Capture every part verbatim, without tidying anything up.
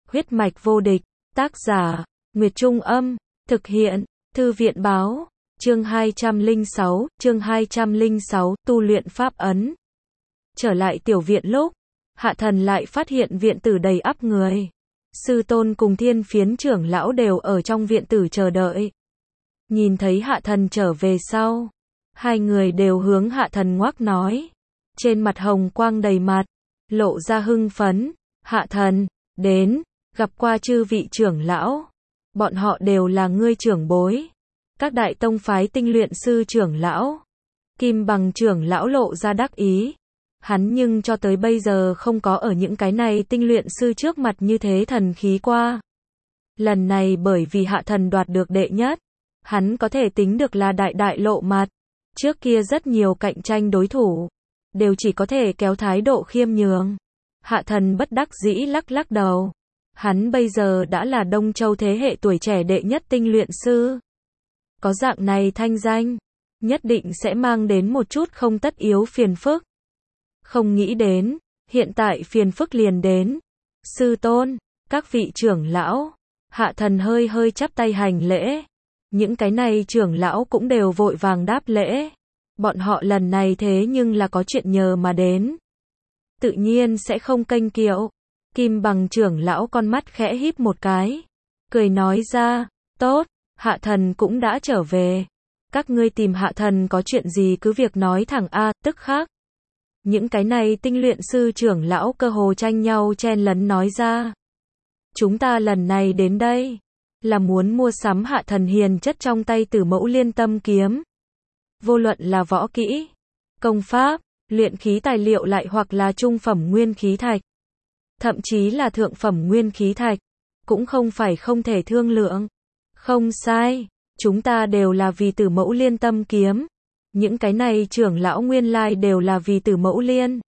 Huyết mạch vô địch, tác giả, Nguyệt Trung Âm, thực hiện, Thư viện Báo, chương hai trăm lẻ sáu, chương hai trăm lẻ sáu, tu luyện pháp ấn. Trở lại tiểu viện lúc, Hạ Thần lại phát hiện viện tử đầy ắp người. Sư tôn cùng Thiên Phiến trưởng lão đều ở trong viện tử chờ đợi. Nhìn thấy Hạ Thần trở về sau, hai người đều hướng Hạ Thần ngoắc nói. Trên mặt hồng quang đầy mặt, lộ ra hưng phấn. Hạ Thần, đến, gặp qua chư vị trưởng lão. Bọn họ đều là ngươi trưởng bối. Các đại tông phái tinh luyện sư trưởng lão. Kim Bằng trưởng lão lộ ra đắc ý. Hắn nhưng cho tới bây giờ không có ở những cái này tinh luyện sư trước mặt như thế thần khí qua. Lần này bởi vì Hạ Thần đoạt được đệ nhất, hắn có thể tính được là đại đại lộ mặt. Trước kia rất nhiều cạnh tranh đối thủ, đều chỉ có thể kéo thái độ khiêm nhường. Hạ Thần bất đắc dĩ lắc lắc đầu. Hắn bây giờ đã là Đông Châu thế hệ tuổi trẻ đệ nhất tinh luyện sư. Có dạng này thanh danh, nhất định sẽ mang đến một chút không tất yếu phiền phức. Không nghĩ đến, hiện tại phiền phức liền đến. Sư tôn, các vị trưởng lão, Hạ Thần hơi hơi chắp tay hành lễ. Những cái này trưởng lão cũng đều vội vàng đáp lễ. Bọn họ lần này thế nhưng là có chuyện nhờ mà đến. Tự nhiên sẽ không kênh kiệu. Kim Bằng trưởng lão con mắt khẽ híp một cái. Cười nói ra, tốt, Hạ Thần cũng đã trở về. Các ngươi tìm Hạ Thần có chuyện gì cứ việc nói thẳng a, tức khắc. Những cái này tinh luyện sư trưởng lão cơ hồ tranh nhau chen lấn nói ra. Chúng ta lần này đến đây, là muốn mua sắm Hạ Thần hiền chất trong tay Tử Mẫu Liên Tâm kiếm. Vô luận là võ kỹ, công pháp, luyện khí tài liệu lại hoặc là trung phẩm nguyên khí thạch. Thậm chí là thượng phẩm nguyên khí thạch, cũng không phải không thể thương lượng. Không sai, chúng ta đều là vì Tử Mẫu Liên Tâm kiếm. Những cái này trưởng lão nguyên lai đều là vì Tử Mẫu Liên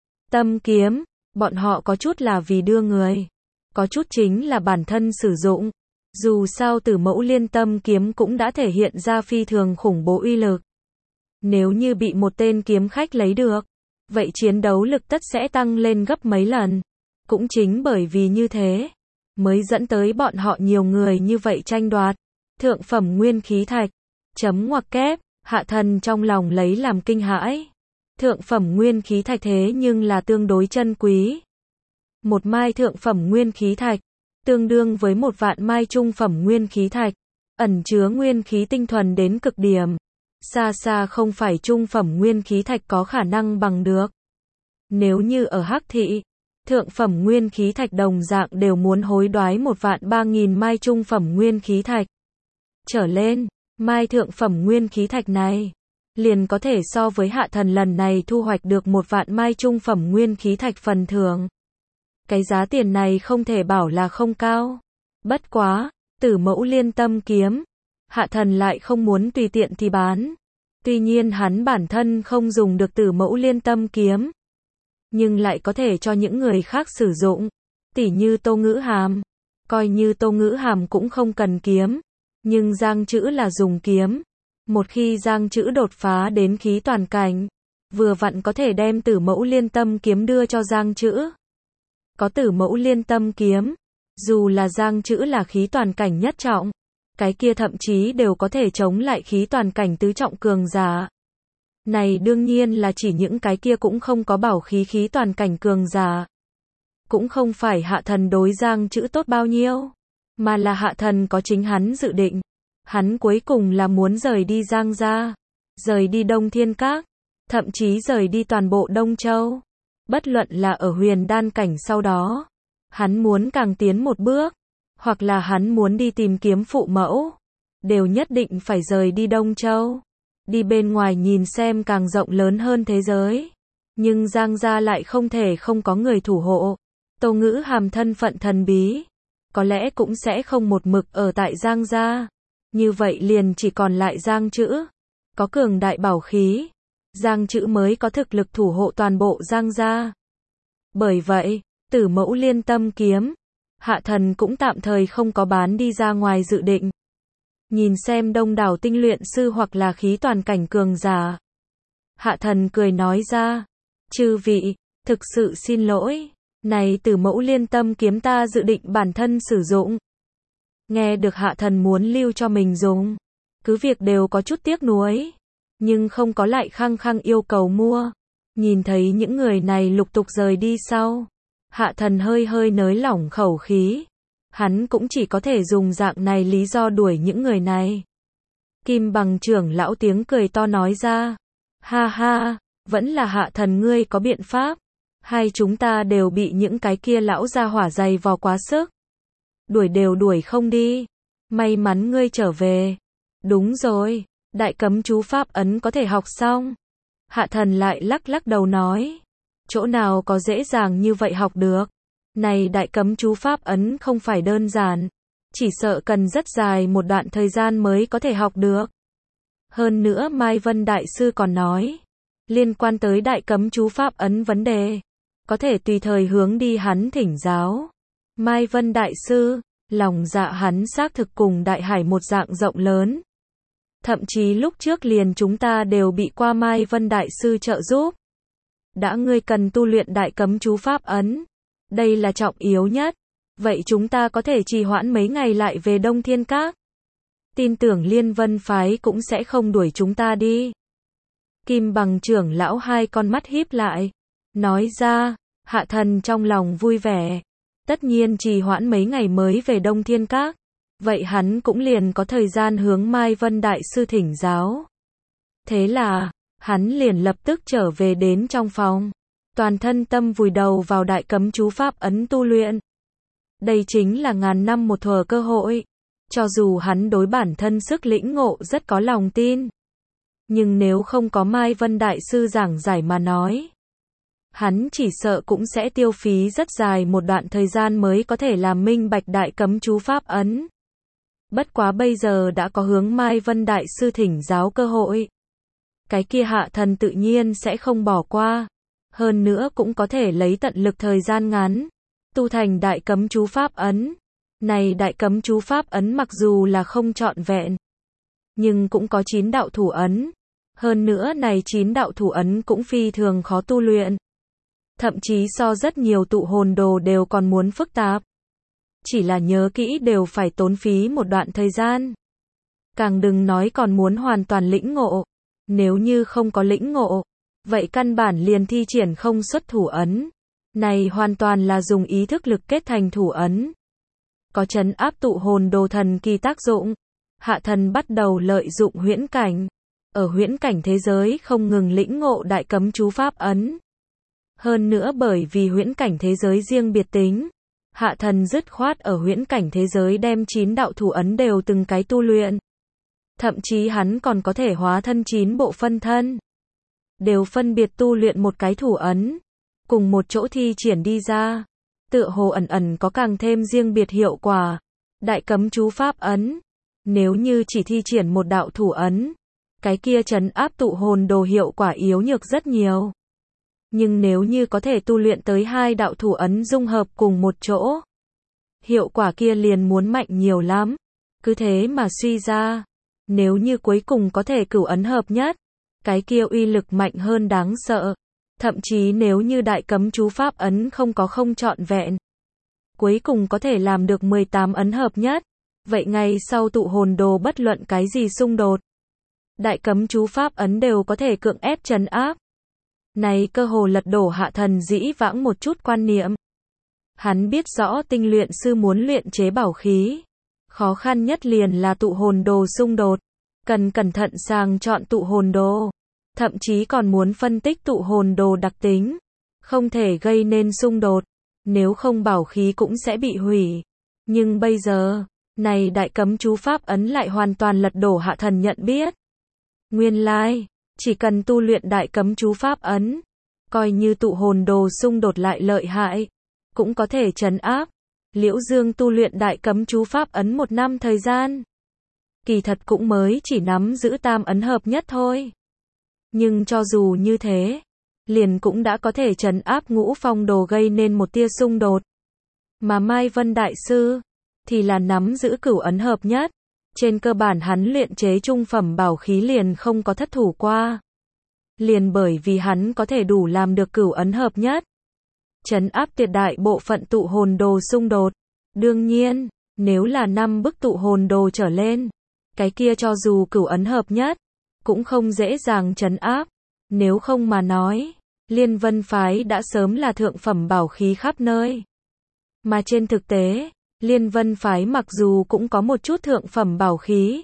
Tâm kiếm, bọn họ có chút là vì đưa người, có chút chính là bản thân sử dụng. Dù sao Tử Mẫu Liên Tâm kiếm cũng đã thể hiện ra phi thường khủng bố uy lực. Nếu như bị một tên kiếm khách lấy được, vậy chiến đấu lực tất sẽ tăng lên gấp mấy lần. Cũng chính bởi vì như thế, mới dẫn tới bọn họ nhiều người như vậy tranh đoạt. Thượng phẩm nguyên khí thạch, chấm ngoặc kép, Hạ Thần trong lòng lấy làm kinh hãi. Thượng phẩm nguyên khí thạch thế nhưng là tương đối chân quý. Một mai thượng phẩm nguyên khí thạch, tương đương với một vạn mai trung phẩm nguyên khí thạch, ẩn chứa nguyên khí tinh thuần đến cực điểm. Xa xa không phải trung phẩm nguyên khí thạch có khả năng bằng được. Nếu như ở Hắc Thị, thượng phẩm nguyên khí thạch đồng dạng đều muốn hối đoái một vạn ba nghìn mai trung phẩm nguyên khí thạch. Trở lên, mai thượng phẩm nguyên khí thạch này, liền có thể so với Hạ Thần lần này thu hoạch được một vạn mai trung phẩm nguyên khí thạch phần thưởng. Cái giá tiền này không thể bảo là không cao. Bất quá, Tử Mẫu Liên Tâm kiếm, Hạ Thần lại không muốn tùy tiện thì bán. Tuy nhiên hắn bản thân không dùng được Tử Mẫu Liên Tâm kiếm, nhưng lại có thể cho những người khác sử dụng. Tỉ như Tô Ngữ Hàm. Coi như Tô Ngữ Hàm cũng không cần kiếm, nhưng Giang Chữ là dùng kiếm. Một khi Giang Chữ đột phá đến khí toàn cảnh, vừa vặn có thể đem Tử Mẫu Liên Tâm kiếm đưa cho Giang Chữ. Có Tử Mẫu Liên Tâm kiếm, dù là Giang Chữ là khí toàn cảnh nhất trọng, cái kia thậm chí đều có thể chống lại khí toàn cảnh tứ trọng cường giả. Này đương nhiên là chỉ những cái kia cũng không có bảo khí khí toàn cảnh cường giả. Cũng không phải Hạ Thần đối Giang Chữ tốt bao nhiêu, mà là Hạ Thần có chính hắn dự định. Hắn cuối cùng là muốn rời đi Giang gia, rời đi Đông Thiên Các, thậm chí rời đi toàn bộ Đông Châu. Bất luận là ở huyền đan cảnh sau đó, hắn muốn càng tiến một bước, hoặc là hắn muốn đi tìm kiếm phụ mẫu, đều nhất định phải rời đi Đông Châu. Đi bên ngoài nhìn xem càng rộng lớn hơn thế giới. Nhưng Giang gia lại không thể không có người thủ hộ. Tô Ngữ Hàm thân phận thần bí, có lẽ cũng sẽ không một mực ở tại Giang gia. Như vậy liền chỉ còn lại Giang Chữ. Có cường đại bảo khí, Giang Chữ mới có thực lực thủ hộ toàn bộ Giang gia. Bởi vậy, Tử Mẫu Liên Tâm kiếm, Hạ Thần cũng tạm thời không có bán đi ra ngoài dự định. Nhìn xem đông đảo tinh luyện sư hoặc là khí toàn cảnh cường giả, Hạ Thần cười nói ra, chư vị, thực sự xin lỗi, Này Tử Mẫu Liên Tâm kiếm ta dự định bản thân sử dụng. Nghe được Hạ Thần muốn lưu cho mình dùng, cứ việc đều có chút tiếc nuối, nhưng không có lại khăng khăng yêu cầu mua. Nhìn thấy những người này lục tục rời đi sau, Hạ Thần hơi hơi nới lỏng khẩu khí. Hắn cũng chỉ có thể dùng dạng này lý do đuổi những người này. Kim Bằng trưởng lão tiếng cười to nói ra. Ha ha, vẫn là Hạ Thần ngươi có biện pháp. Hay chúng ta đều bị những cái kia lão gia hỏa dày vò quá sức. Đuổi đều đuổi không đi. May mắn ngươi trở về. Đúng rồi, đại cấm chú pháp ấn có thể học xong. Hạ Thần lại lắc lắc đầu nói. Chỗ nào có dễ dàng như vậy học được. Này đại cấm chú pháp ấn không phải đơn giản. Chỉ sợ cần rất dài một đoạn thời gian mới có thể học được. Hơn nữa Mai Vân Đại Sư còn nói. Liên quan tới đại cấm chú pháp ấn vấn đề. Có thể tùy thời hướng đi hắn thỉnh giáo. Mai Vân Đại Sư, lòng dạ hắn xác thực cùng Đại Hải một dạng rộng lớn. Thậm chí lúc trước liền chúng ta đều bị qua Mai Vân Đại Sư trợ giúp. Đã ngươi cần tu luyện đại cấm chú pháp ấn. Đây là trọng yếu nhất. Vậy chúng ta có thể trì hoãn mấy ngày lại về Đông Thiên Các. Tin tưởng Liên Vân Phái cũng sẽ không đuổi chúng ta đi. Kim Bằng trưởng lão hai con mắt híp lại. Nói ra, Hạ Thần trong lòng vui vẻ. Tất nhiên trì hoãn mấy ngày mới về Đông Thiên Các. Vậy hắn cũng liền có thời gian hướng Mai Vân Đại Sư thỉnh giáo. Thế là, hắn liền lập tức trở về đến trong phòng. Toàn thân tâm vùi đầu vào đại cấm chú pháp ấn tu luyện. Đây chính là ngàn năm một thuở cơ hội. Cho dù hắn đối bản thân sức lĩnh ngộ rất có lòng tin. Nhưng nếu không có Mai Vân Đại Sư giảng giải mà nói. Hắn chỉ sợ cũng sẽ tiêu phí rất dài một đoạn thời gian mới có thể làm minh bạch đại cấm chú pháp ấn. Bất quá bây giờ đã có hướng Mai Vân Đại Sư thỉnh giáo cơ hội. Cái kia Hạ Thần tự nhiên sẽ không bỏ qua. Hơn nữa cũng có thể lấy tận lực thời gian ngắn. Tu thành đại cấm chú pháp ấn. Này đại cấm chú pháp ấn mặc dù là không trọn vẹn. Nhưng cũng có chín đạo thủ ấn. Hơn nữa này chín đạo thủ ấn cũng phi thường khó tu luyện. Thậm chí so rất nhiều tụ hồn đồ đều còn muốn phức tạp. Chỉ là nhớ kỹ đều phải tốn phí một đoạn thời gian. Càng đừng nói còn muốn hoàn toàn lĩnh ngộ. Nếu như không có lĩnh ngộ, vậy căn bản liền thi triển không xuất thủ ấn. Này hoàn toàn là dùng ý thức lực kết thành thủ ấn. Có trấn áp tụ hồn đồ thần kỳ tác dụng. Hạ Thần bắt đầu lợi dụng huyễn cảnh. Ở huyễn cảnh thế giới không ngừng lĩnh ngộ đại cấm chú pháp ấn. Hơn nữa bởi vì huyễn cảnh thế giới riêng biệt tính. Hạ Thần dứt khoát ở huyễn cảnh thế giới đem chín đạo thủ ấn đều từng cái tu luyện. Thậm chí hắn còn có thể hóa thân chín bộ phân thân. Đều phân biệt tu luyện một cái thủ ấn. Cùng một chỗ thi triển đi ra. Tựa hồ ẩn ẩn có càng thêm riêng biệt hiệu quả. Đại cấm chú pháp ấn. Nếu như chỉ thi triển một đạo thủ ấn. Cái kia trấn áp tụ hồn đồ hiệu quả yếu nhược rất nhiều. Nhưng nếu như có thể tu luyện tới hai đạo thủ ấn dung hợp cùng một chỗ. Hiệu quả kia liền muốn mạnh nhiều lắm. Cứ thế mà suy ra. Nếu như cuối cùng có thể cửu ấn hợp nhất. Cái kia uy lực mạnh hơn đáng sợ. Thậm chí nếu như đại cấm chú pháp ấn không có không trọn vẹn. Cuối cùng có thể làm được mười tám ấn hợp nhất. Vậy ngày sau tụ hồn đồ bất luận cái gì xung đột. Đại cấm chú pháp ấn đều có thể cưỡng ép trấn áp. Này cơ hồ lật đổ Hạ Thần dĩ vãng một chút quan niệm. Hắn biết rõ tinh luyện sư muốn luyện chế bảo khí. Khó khăn nhất liền là tụ hồn đồ xung đột. Cần cẩn thận sàng chọn tụ hồn đồ. Thậm chí còn muốn phân tích tụ hồn đồ đặc tính. Không thể gây nên xung đột. Nếu không bảo khí cũng sẽ bị hủy. Nhưng bây giờ, này đại cấm chú pháp ấn lại hoàn toàn lật đổ Hạ Thần nhận biết. Nguyên lai, chỉ cần tu luyện đại cấm chú pháp ấn. Coi như tụ hồn đồ xung đột lại lợi hại. Cũng có thể trấn áp. Liễu Dương tu luyện đại cấm chú pháp ấn một năm thời gian. Kỳ thật cũng mới chỉ nắm giữ tam ấn hợp nhất thôi. Nhưng cho dù như thế, liền cũng đã có thể trấn áp ngũ phong đồ gây nên một tia xung đột. Mà Mai Vân Đại Sư, thì là nắm giữ cửu ấn hợp nhất. Trên cơ bản hắn luyện chế trung phẩm bảo khí liền không có thất thủ qua. Liền bởi vì hắn có thể đủ làm được cửu ấn hợp nhất. trấn áp tuyệt đại bộ phận tụ hồn đồ xung đột. Đương nhiên, nếu là năm bức tụ hồn đồ trở lên, cái kia cho dù cửu ấn hợp nhất, cũng không dễ dàng trấn áp. Nếu không mà nói, Liên Vân phái đã sớm là thượng phẩm bảo khí khắp nơi. Mà trên thực tế, Liên Vân phái mặc dù cũng có một chút thượng phẩm bảo khí,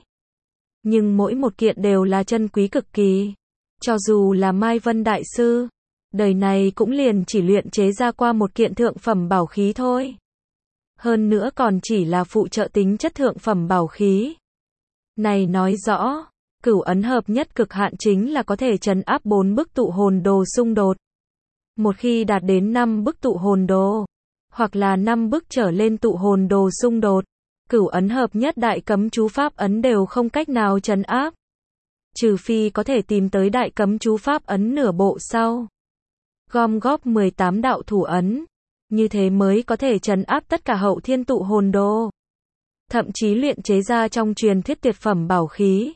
nhưng mỗi một kiện đều là chân quý cực kỳ. Cho dù là Mai Vân Đại Sư, đời này cũng liền chỉ luyện chế ra qua một kiện thượng phẩm bảo khí thôi. Hơn nữa còn chỉ là phụ trợ tính chất thượng phẩm bảo khí. Này nói rõ, cửu ấn hợp nhất cực hạn chính là có thể trấn áp bốn bức tụ hồn đồ xung đột. Một khi đạt đến năm bức tụ hồn đồ, hoặc là năm bức trở lên tụ hồn đồ xung đột, cửu ấn hợp nhất đại cấm chú pháp ấn đều không cách nào trấn áp. Trừ phi có thể tìm tới đại cấm chú pháp ấn nửa bộ sau, gom góp mười tám đạo thủ ấn, như thế mới có thể trấn áp tất cả hậu thiên tụ hồn đồ. Thậm chí luyện chế ra trong truyền thuyết tuyệt phẩm bảo khí.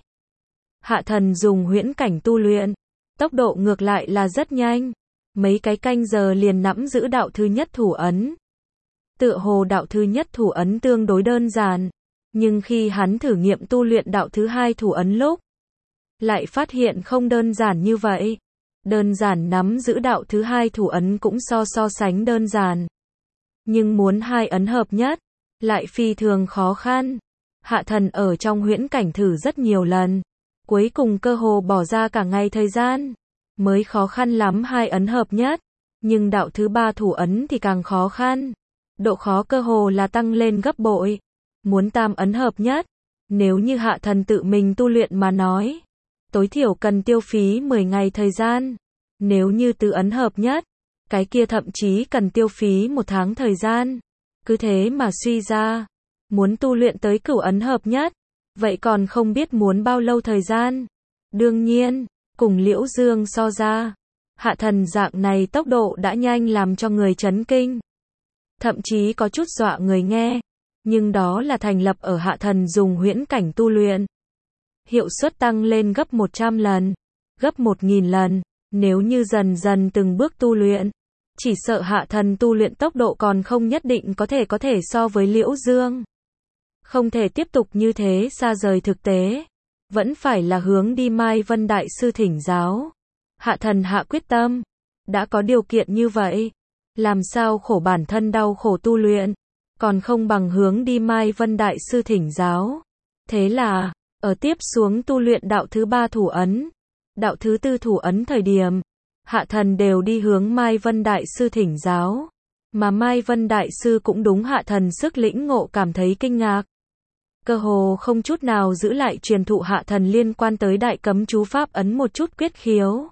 Hạ thần dùng huyễn cảnh tu luyện, tốc độ ngược lại là rất nhanh, mấy cái canh giờ liền nắm giữ đạo thứ nhất thủ ấn. Tựa hồ đạo thứ nhất thủ ấn tương đối đơn giản, nhưng khi hắn thử nghiệm tu luyện đạo thứ hai thủ ấn lúc, lại phát hiện không đơn giản như vậy. Đơn giản nắm giữ đạo thứ hai thủ ấn cũng so so sánh đơn giản. Nhưng muốn hai ấn hợp nhất, lại phi thường khó khăn. Hạ thần ở trong huyễn cảnh thử rất nhiều lần, cuối cùng cơ hồ bỏ ra cả ngày thời gian, mới khó khăn lắm hai ấn hợp nhất. Nhưng đạo thứ ba thủ ấn thì càng khó khăn. Độ khó cơ hồ là tăng lên gấp bội. Muốn tam ấn hợp nhất, nếu như hạ thần tự mình tu luyện mà nói, tối thiểu cần tiêu phí mười ngày thời gian. Nếu như tứ ấn hợp nhất, cái kia thậm chí cần tiêu phí một tháng thời gian. Cứ thế mà suy ra, muốn tu luyện tới cửu ấn hợp nhất, vậy còn không biết muốn bao lâu thời gian. Đương nhiên, cùng Liễu Dương so ra, hạ thần dạng này tốc độ đã nhanh làm cho người chấn kinh. Thậm chí có chút dọa người nghe, nhưng đó là thành lập ở hạ thần dùng huyễn cảnh tu luyện. Hiệu suất tăng lên gấp một trăm lần, gấp một nghìn lần, nếu như dần dần từng bước tu luyện, chỉ sợ hạ thần tu luyện tốc độ còn không nhất định có thể có thể so với Liễu Dương. Không thể tiếp tục như thế xa rời thực tế, vẫn phải là hướng đi Mai Vân Đại Sư thỉnh giáo. Hạ thần hạ quyết tâm, đã có điều kiện như vậy, làm sao khổ bản thân đau khổ tu luyện, còn không bằng hướng đi Mai Vân Đại Sư thỉnh giáo. Thế là, ở tiếp xuống tu luyện đạo thứ ba thủ ấn, đạo thứ tư thủ ấn thời điểm, hạ thần đều đi hướng Mai Vân Đại Sư thỉnh giáo. Mà Mai Vân Đại Sư cũng đúng hạ thần sức lĩnh ngộ cảm thấy kinh ngạc. Cơ hồ không chút nào giữ lại truyền thụ hạ thần liên quan tới đại cấm chú pháp ấn một chút quyết khiếu.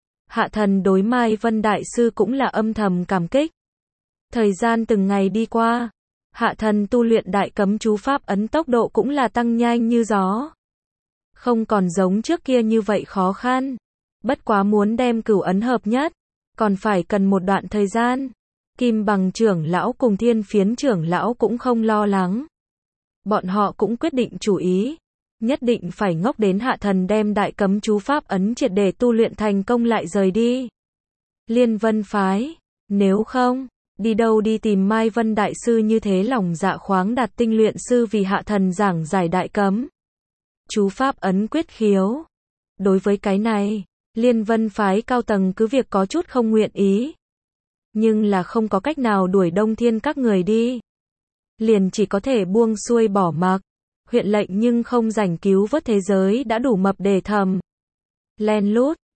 Hạ thần đối Mai Vân Đại Sư cũng là âm thầm cảm kích. Thời gian từng ngày đi qua, hạ thần tu luyện đại cấm chú pháp ấn tốc độ cũng là tăng nhanh như gió. Không còn giống trước kia như vậy khó khăn. Bất quá muốn đem cửu ấn hợp nhất, còn phải cần một đoạn thời gian. Kim Bằng trưởng lão cùng Thiên Phiến trưởng lão cũng không lo lắng. Bọn họ cũng quyết định chủ ý, nhất định phải ngốc đến hạ thần đem đại cấm chú pháp ấn triệt để tu luyện thành công lại rời đi. Liên Vân phái, nếu không, đi đâu đi tìm Mai Vân Đại Sư như thế lòng dạ khoáng đạt tinh luyện sư vì hạ thần giảng giải đại cấm chú pháp ấn quyết khiếu. Đối với cái này, Liên Vân phái cao tầng cứ việc có chút không nguyện ý, nhưng là không có cách nào đuổi Đông Thiên các người đi, liền chỉ có thể buông xuôi bỏ mặc. Huyện lệnh nhưng không rảnh cứu vớt thế giới đã đủ mập để thầm len lút,